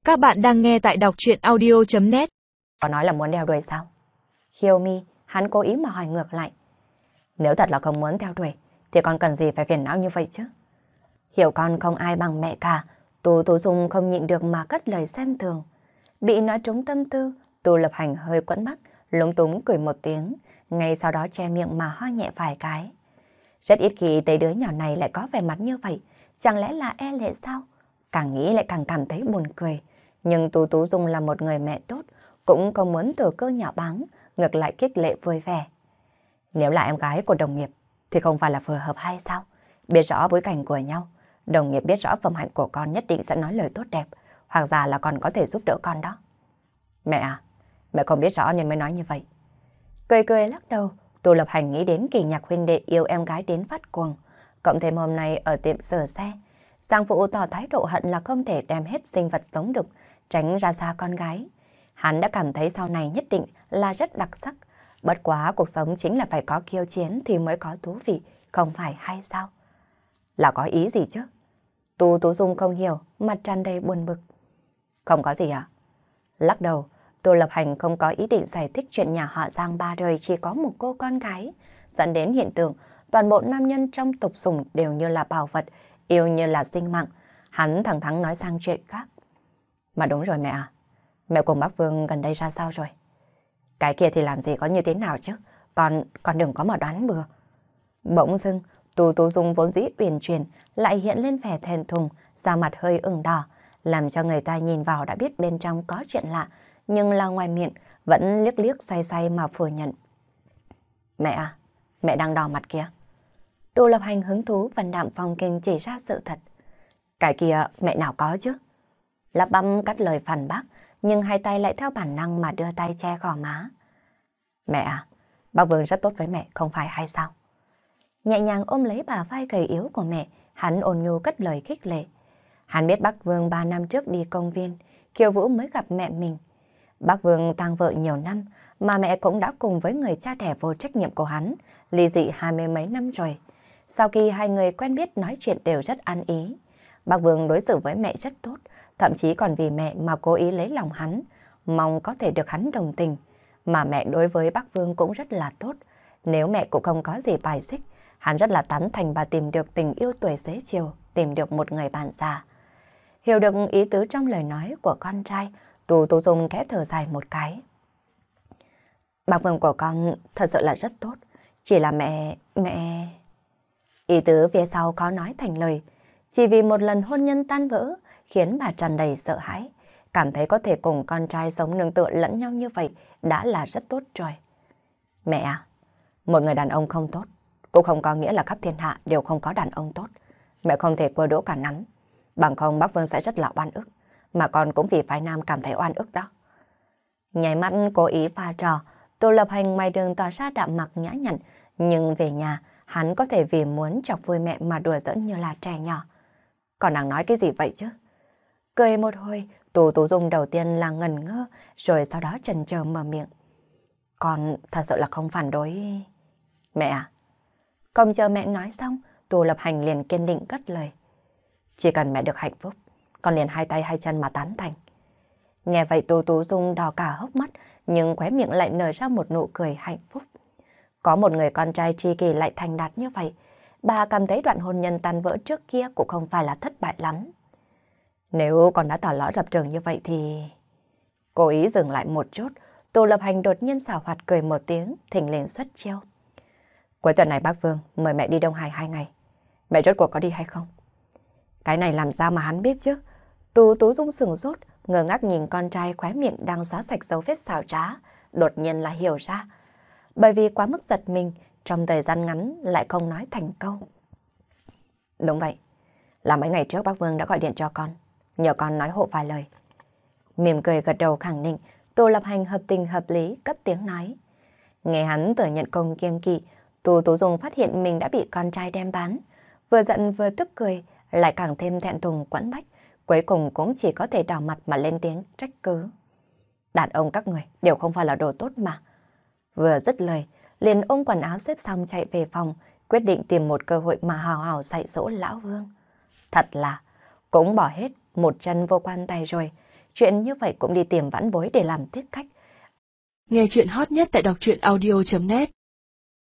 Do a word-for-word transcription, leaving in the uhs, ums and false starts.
Các bạn đang nghe tại đọc truyện audio chấm net. Có nói là muốn đeo đuổi sao? Hiêu Mi, hắn cố ý mà hỏi ngược lại. Nếu thật là không muốn theo đuổi, thì con cần gì phải phiền não như vậy chứ? Hiểu con không ai bằng mẹ cả, Tu Tú Dung không nhịn được mà cất lời xem thường. Bị nói trúng tâm tư, Tu Lập Hành hơi quẫn mắt, lúng túng cười một tiếng, ngay sau đó che miệng mà ho nhẹ vài cái. Rất ít khi thấy đứa nhỏ này lại có vẻ mặt như vậy, chẳng lẽ là e lệ sao? Càng nghĩ lại càng cảm thấy buồn cười. Nhưng Tu Tú Dung là một người mẹ tốt, cũng không muốn thừa cơ nhạo báng, ngược lại khích lệ vui vẻ. Nếu là em gái của đồng nghiệp, thì không phải là phù hợp hay sao? Biết rõ bối cảnh của nhau, đồng nghiệp biết rõ phẩm hạnh của con nhất định sẽ nói lời tốt đẹp, hoặc giả là còn có thể giúp đỡ con đó. Mẹ à, mẹ không biết rõ nên mới nói như vậy. Cười cười lắc đầu, Tu Lập Hành nghĩ đến Kỳ Nhạc huynh đệ yêu em gái đến phát cuồng. Cộng thêm hôm nay ở tiệm sửa xe, Giang Phụ tỏ thái độ hận là không thể đem hết sinh vật sống được, tránh ra xa con gái. Hắn đã cảm thấy sau này nhất định là rất đặc sắc. Bất quá cuộc sống chính là phải có khiêu chiến thì mới có thú vị, không phải hay sao? Là có ý gì chứ? Tu Tú Dung không hiểu, mặt tràn đầy buồn bực. Không có gì à? Lắc đầu, Tu Lập Hành không có ý định giải thích chuyện nhà họ Giang ba đời chỉ có một cô con gái, dẫn đến hiện tượng toàn bộ nam nhân trong tục sủng đều như là bảo vật, yêu như là sinh mạng. Hắn thẳng thắn nói sang chuyện khác. Mà đúng rồi mẹ à, mẹ cùng bác Vương gần đây ra sao rồi? Cái kia thì làm gì có như thế nào chứ, con, con đừng có mà đoán bừa. Bỗng dưng, Tu Tú Dung vốn dĩ uyển chuyển lại hiện lên vẻ thẹn thùng, da mặt hơi ửng đỏ, làm cho người ta nhìn vào đã biết bên trong có chuyện lạ, nhưng là ngoài miệng vẫn liếc liếc xoay xoay mà phủ nhận. Mẹ à, mẹ đang đỏ mặt kìa. Tu Lập Hành hứng thú Văn Đạm Phong Kinh chỉ ra sự thật. Cái kia mẹ nào có chứ? Lắp bắp cắt lời phản bác, nhưng hai tay lại theo bản năng mà đưa tay che gò má. Mẹ à, bác Vương rất tốt với mẹ, không phải hay sao? Nhẹ nhàng ôm lấy bà vai gầy yếu của mẹ, hắn ôn nhu cất lời khích lệ. Hắn biết bác Vương ba năm trước đi công viên, Kiều Vũ mới gặp mẹ mình. Bác Vương tang vợ nhiều năm, mà mẹ cũng đã cùng với người cha đẻ vô trách nhiệm của hắn, ly dị hai mươi mấy năm rồi. Sau khi hai người quen biết nói chuyện đều rất ăn ý. Bác Vương đối xử với mẹ rất tốt, thậm chí còn vì mẹ mà cố ý lấy lòng hắn, mong có thể được hắn đồng tình. Mà mẹ đối với bác Vương cũng rất là tốt. Nếu mẹ cũng không có gì bài xích, hắn rất là tán thành bà tìm được tình yêu tuổi xế chiều, tìm được một người bạn già. Hiểu được ý tứ trong lời nói của con trai, Tu Tú Dung khẽ thở dài một cái. Bác Vương của con thật sự là rất tốt, chỉ là mẹ... mẹ... Ý tứ phía sau khó nói thành lời, chỉ vì một lần hôn nhân tan vỡ khiến bà tràn đầy sợ hãi, cảm thấy có thể cùng con trai sống nương tựa lẫn nhau như vậy đã là rất tốt rồi. Mẹ à, một người đàn ông không tốt cũng không có nghĩa là khắp thiên hạ đều không có đàn ông tốt. Mẹ không thể cua đũa cả nắm, bằng không bác Vương sẽ rất là oan ức, mà con cũng vì phái nam cảm thấy oan ức đó. Nháy mắt cố ý pha trò, Tu Lập Hành ngoài đường tỏ ra đạm mặc nhã nhặn, nhưng về nhà hắn có thể vì muốn chọc vui mẹ mà đùa giỡn như là trẻ nhỏ. Còn đang nói cái gì vậy chứ? Cười một hồi, Tu Tú Dung đầu tiên là ngần ngơ, rồi sau đó chần chờ mở miệng. Con thật sự là không phản đối... Mẹ à? Không chờ mẹ nói xong, Tu Lập Hành liền kiên định cất lời. Chỉ cần mẹ được hạnh phúc, con liền hai tay hai chân mà tán thành. Nghe vậy Tu Tú Dung đỏ cả hốc mắt, nhưng khóe miệng lại nở ra một nụ cười hạnh phúc. Có một người con trai tri kỷ lại thành đạt như vậy, bà cảm thấy đoạn hôn nhân tan vỡ trước kia cũng không phải là thất bại lắm. Nếu con đã tỏ rõ lập trường như vậy thì... Cố ý dừng lại một chút, Tu Lập Hành đột nhiên xảo hoạt cười một tiếng, thình lình xuất chiêu. Cuối tuần này bác Vương mời mẹ đi Đông Hải hai ngày. Mẹ rốt cuộc có đi hay không? Cái này làm sao mà hắn biết chứ? Tu Tú Dung sửng sốt, ngơ ngác nhìn con trai khóe miệng đang xóa sạch dấu vết xảo trá, đột nhiên là hiểu ra. Bởi vì quá mức giật mình, trong thời gian ngắn lại không nói thành câu. Đúng vậy, là mấy ngày trước bác Vương đã gọi điện cho con, nhờ con nói hộ vài lời. Mỉm cười gật đầu khẳng định, Tu Lập Hành hợp tình hợp lý cất tiếng nói. Nghe hắn thừa nhận công kiêng kỵ, Tu Tú Dung phát hiện mình đã bị con trai đem bán, vừa giận vừa tức cười, lại càng thêm thẹn thùng quẫn bách, cuối cùng cũng chỉ có thể đỏ mặt mà lên tiếng trách cứ. Đàn ông các người đều không phải là đồ tốt mà. Vừa dứt lời, liền ôm quần áo xếp xong chạy về phòng, quyết định tìm một cơ hội mà hào hào dạy dỗ lão Vương. Thật là, cũng bỏ hết một chân vô quan tay rồi, chuyện như vậy cũng đi tìm vãn bối để làm tiếp khách. Nghe chuyện hot nhất tại đọc truyện audio chấm net.